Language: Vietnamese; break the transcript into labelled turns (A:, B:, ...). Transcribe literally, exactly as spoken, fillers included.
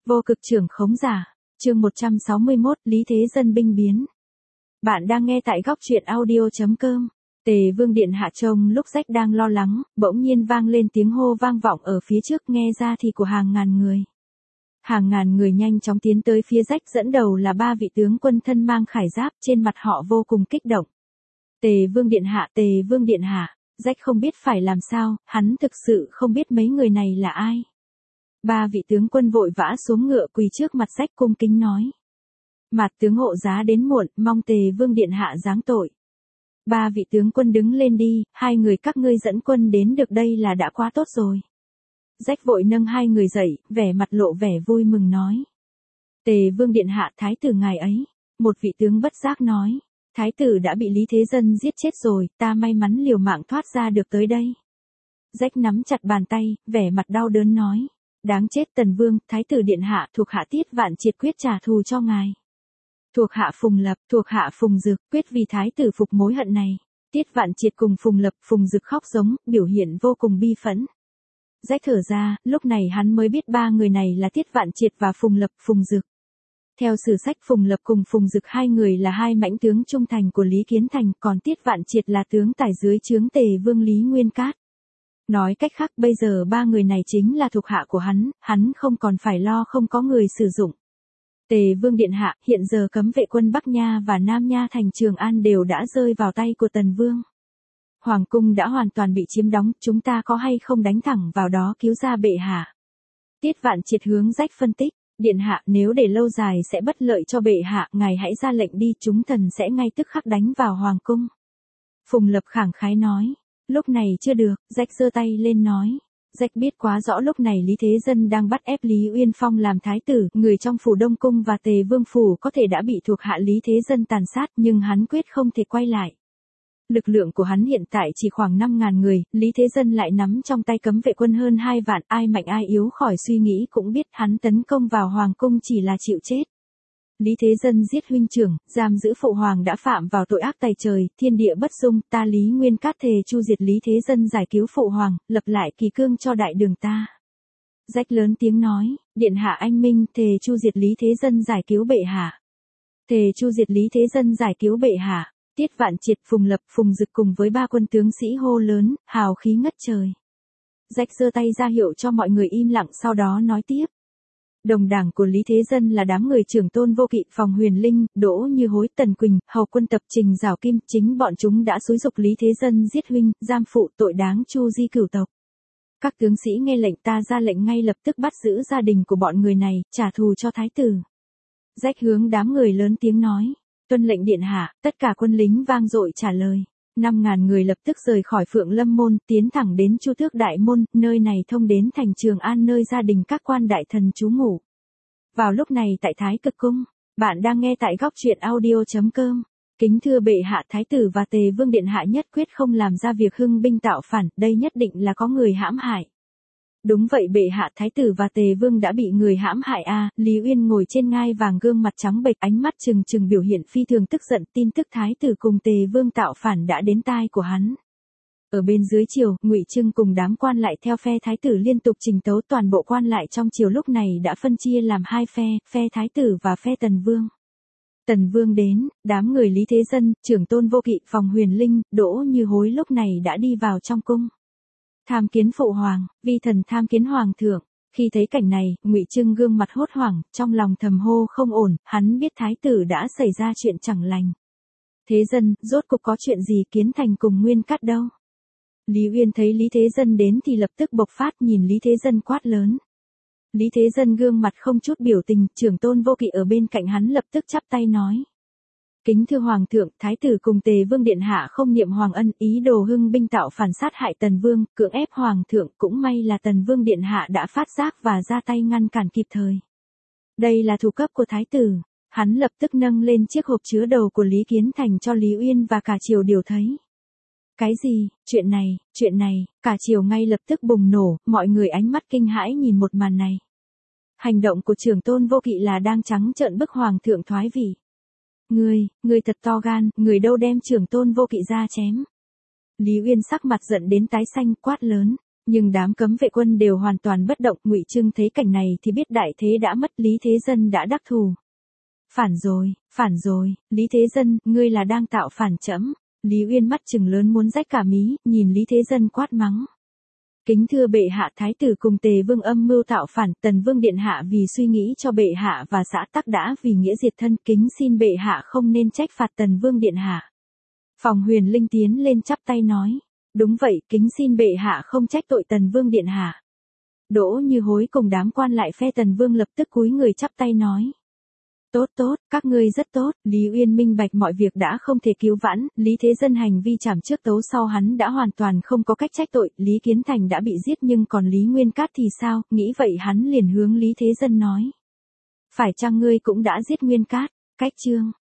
A: Vô cực trưởng khống giả, chương một trăm sáu mươi mốt, Lý Thế Dân binh biến. Bạn đang nghe tại góc truyện audio.com. Tề Vương điện hạ trông lúc Rách đang lo lắng, bỗng nhiên vang lên tiếng hô vang vọng ở phía trước, nghe ra thì của hàng ngàn người. Hàng ngàn người nhanh chóng tiến tới phía Rách, dẫn đầu là ba vị tướng quân thân mang khải giáp, trên mặt họ vô cùng kích động. Tề Vương điện hạ, Tề Vương điện hạ. Rách không biết phải làm sao, hắn thực sự không biết mấy người này là ai. Ba vị tướng quân vội vã xuống ngựa quỳ trước mặt Rách cung kính nói. Mạt tướng hộ giá đến muộn, mong Tề Vương điện hạ giáng tội. Ba vị tướng quân đứng lên đi, hai người các ngươi dẫn quân đến được đây là đã quá tốt rồi. Rách vội nâng hai người dậy, vẻ mặt lộ vẻ vui mừng nói. Tề Vương điện hạ, thái tử ngài ấy. Một vị tướng bất giác nói. Thái tử đã bị Lý Thế Dân giết chết rồi, ta may mắn liều mạng thoát ra được tới đây. Rách nắm chặt bàn tay, vẻ mặt đau đớn nói. Đáng chết Tần Vương, thái tử điện hạ, thuộc hạ Tiết Vạn Triệt quyết trả thù cho ngài. Thuộc hạ Phùng Lập, thuộc hạ Phùng Dực, quyết vì thái tử phục mối hận này. Tiết Vạn Triệt cùng Phùng Lập, Phùng Dực khóc giống, biểu hiện vô cùng bi phẫn. Rách thở ra, lúc này hắn mới biết ba người này là Tiết Vạn Triệt và Phùng Lập, Phùng Dực. Theo sử sách, Phùng Lập cùng Phùng Dực hai người là hai mãnh tướng trung thành của Lý Kiến Thành, còn Tiết Vạn Triệt là tướng tài dưới trướng Tề Vương Lý Nguyên Cát. Nói cách khác, bây giờ ba người này chính là thuộc hạ của hắn, hắn không còn phải lo không có người sử dụng. Tề Vương điện hạ, hiện giờ cấm vệ quân Bắc Nha và Nam Nha thành Trường An đều đã rơi vào tay của Tần Vương. Hoàng cung đã hoàn toàn bị chiếm đóng, chúng ta có hay không đánh thẳng vào đó cứu ra bệ hạ? Tiết Vạn Triệt hướng Rách phân tích. Điện hạ, nếu để lâu dài sẽ bất lợi cho bệ hạ, ngài hãy ra lệnh đi, chúng thần sẽ ngay tức khắc đánh vào hoàng cung. Phùng Lập khẳng khái nói, lúc này chưa được, Rách giơ tay lên nói. Rách biết quá rõ lúc này Lý Thế Dân đang bắt ép Lý Uyên Phong làm thái tử, người trong phủ Đông Cung và Tề Vương phủ có thể đã bị thuộc hạ Lý Thế Dân tàn sát, nhưng hắn quyết không thể quay lại. Lực lượng của hắn hiện tại chỉ khoảng năm ngàn người, Lý Thế Dân lại nắm trong tay cấm vệ quân hơn hai vạn, ai mạnh ai yếu khỏi suy nghĩ cũng biết hắn tấn công vào hoàng cung chỉ là chịu chết. Lý Thế Dân giết huynh trưởng, giam giữ phụ hoàng đã phạm vào tội ác tày trời, thiên địa bất dung, ta Lý Nguyên Cát thề chu diệt Lý Thế Dân, giải cứu phụ hoàng, lập lại kỳ cương cho đại đường ta. Rách lớn tiếng nói, điện hạ anh minh, thề chu diệt Lý Thế Dân, giải cứu bệ hạ. Thề chu diệt Lý Thế Dân, giải cứu bệ hạ. Tiết Vạn Triệt, Phùng Lập, Phùng Dực cùng với ba quân tướng sĩ hô lớn, hào khí ngất trời. Rách giơ tay ra hiệu cho mọi người im lặng, sau đó nói tiếp. Đồng đảng của Lý Thế Dân là đám người Trưởng Tôn Vô Kỵ, Phòng Huyền Linh, Đỗ Như Hối, Tần Quỳnh, Hầu Quân Tập, Trình Giảo Kim, chính bọn chúng đã xúi giục Lý Thế Dân giết huynh, giam phụ, tội đáng chu di cửu tộc. Các tướng sĩ nghe lệnh, ta ra lệnh ngay lập tức bắt giữ gia đình của bọn người này, trả thù cho thái tử. Rách hướng đám người lớn tiếng nói. Tuân lệnh điện hạ, tất cả quân lính vang dội trả lời. Năm ngàn người lập tức rời khỏi Phượng Lâm môn, tiến thẳng đến Chu Tước Đại môn, nơi này thông đến thành Trường An nơi gia đình các quan đại thần trú ngụ. Vào lúc này tại Thái Cực cung, bạn đang nghe tại góc truyện audio.com. Kính thưa bệ hạ, thái tử và Tề Vương điện hạ nhất quyết không làm ra việc hưng binh tạo phản, đây nhất định là có người hãm hại. Đúng vậy bệ hạ, thái tử và Tề Vương đã bị người hãm hại a. À, Lý Uyên ngồi trên ngai vàng, gương mặt trắng bệch, ánh mắt trừng trừng, biểu hiện phi thường tức giận, tin tức thái tử cùng Tề Vương tạo phản đã đến tai của hắn. Ở bên dưới triều, Ngụy Trưng cùng đám quan lại theo phe thái tử liên tục trình tấu, toàn bộ quan lại trong triều lúc này đã phân chia làm hai phe, phe thái tử và phe Tần Vương. Tần Vương đến, đám người Lý Thế Dân, Trưởng Tôn Vô Kỵ, Phòng Huyền Linh, Đỗ Như Hối lúc này đã đi vào trong cung. Tham kiến phụ hoàng, vi thần tham kiến hoàng thượng. Khi thấy cảnh này, Ngụy Trưng gương mặt hốt hoảng, trong lòng thầm hô không ổn, hắn biết thái tử đã xảy ra chuyện chẳng lành. Thế Dân, rốt cục có chuyện gì? Kiến Thành cùng Nguyên Cát đâu? Lý Uyên thấy Lý Thế Dân đến thì lập tức bộc phát, nhìn Lý Thế Dân quát lớn. Lý Thế Dân gương mặt không chút biểu tình, Trưởng Tôn Vô Kỵ ở bên cạnh hắn lập tức chắp tay nói. Kính thưa hoàng thượng, thái tử cùng Tề Vương điện hạ không niệm hoàng ân, ý đồ hưng binh tạo phản, sát hại Tần Vương, cưỡng ép hoàng thượng, cũng may là Tần Vương điện hạ đã phát giác và ra tay ngăn cản kịp thời. Đây là thủ cấp của thái tử. Hắn lập tức nâng lên chiếc hộp chứa đầu của Lý Kiến Thành cho Lý Uyên và cả triều đều thấy. Cái gì? Chuyện này, chuyện này, cả triều ngay lập tức bùng nổ, mọi người ánh mắt kinh hãi nhìn một màn này. Hành động của Trưởng Tôn Vô Kỵ là đang trắng trợn bức hoàng thượng thoái vị. Ngươi, ngươi thật to gan, người đâu đem Trưởng Tôn Vô Kỵ ra chém. Lý Uyên sắc mặt giận đến tái xanh, quát lớn. Nhưng đám cấm vệ quân đều hoàn toàn bất động, Ngụy Trưng thấy cảnh này thì biết đại thế đã mất, Lý Thế Dân đã đắc thủ. Phản rồi, phản rồi, Lý Thế Dân, ngươi là đang tạo phản trẫm. Lý Uyên mắt trừng lớn muốn rách cả mí, nhìn Lý Thế Dân quát mắng. Kính thưa bệ hạ, thái tử cùng Tề Vương âm mưu tạo phản, Tần Vương điện hạ vì suy nghĩ cho bệ hạ và xã tắc đã vì nghĩa diệt thân, kính xin bệ hạ không nên trách phạt Tần Vương điện hạ. Phòng Huyền Linh tiến lên chắp tay nói, đúng vậy, kính xin bệ hạ không trách tội Tần Vương điện hạ. Đỗ Như Hối cùng đám quan lại phe Tần Vương lập tức cúi người chắp tay nói. Tốt tốt, các ngươi rất tốt, Lý Uyên minh bạch mọi việc đã không thể cứu vãn, Lý Thế Dân hành vi trảm trước tấu sau hắn đã hoàn toàn không có cách trách tội, Lý Kiến Thành đã bị giết nhưng còn Lý Nguyên Cát thì sao, nghĩ vậy hắn liền hướng Lý Thế Dân nói. Phải chăng ngươi cũng đã giết Nguyên Cát, cách chương.